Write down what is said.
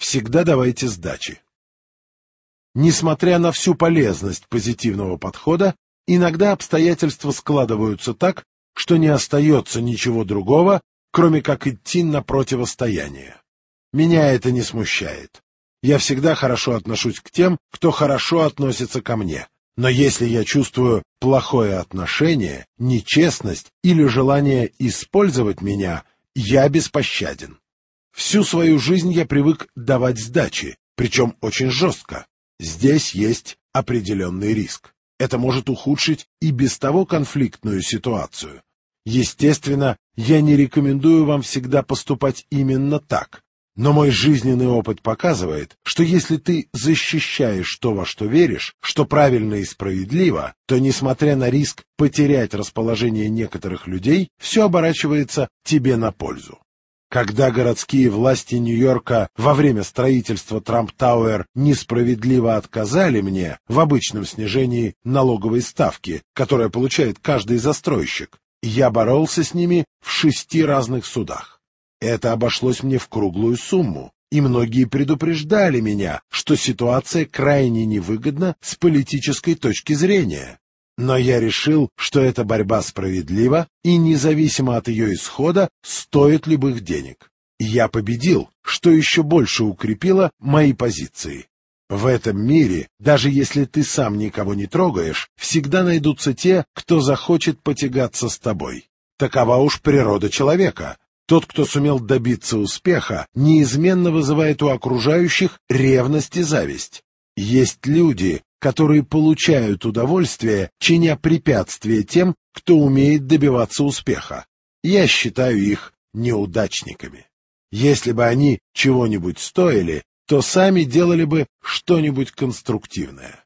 всегда давайте сдачи. Несмотря на всю полезность позитивного подхода, иногда обстоятельства складываются так, что не остается ничего другого, кроме как идти на противостояние. Меня это не смущает. Я всегда хорошо отношусь к тем, кто хорошо относится ко мне. Но если я чувствую плохое отношение, нечестность или желание использовать меня, я беспощаден. Всю свою жизнь я привык давать сдачи, причем очень жестко. Здесь есть определенный риск. Это может ухудшить и без того конфликтную ситуацию. Естественно, я не рекомендую вам всегда поступать именно так. Но мой жизненный опыт показывает, что если ты защищаешь то, во что веришь, что правильно и справедливо, то, несмотря на риск потерять расположение некоторых людей, все оборачивается тебе на пользу. Когда городские власти Нью-Йорка во время строительства Трамп-Тауэр несправедливо отказали мне в обычном снижении налоговой ставки, которое получает каждый застройщик, я боролся с ними в 6 разных судах. Это обошлось мне в круглую сумму, и многие предупреждали меня, что ситуация крайне невыгодна с политической точки зрения. Но я решил, что эта борьба справедлива и, независимо от ее исхода, стоит любых денег. Я победил, что еще больше укрепило мои позиции. В этом мире, даже если ты сам никого не трогаешь, всегда найдутся те, кто захочет потягаться с тобой. Такова уж природа человека. Тот, кто сумел добиться успеха, неизменно вызывает у окружающих ревность и зависть. Есть люди, которые получают удовольствие, чиня препятствия тем, кто умеет добиваться успеха. Я считаю их неудачниками. Если бы они чего-нибудь стоили, то сами делали бы что-нибудь конструктивное.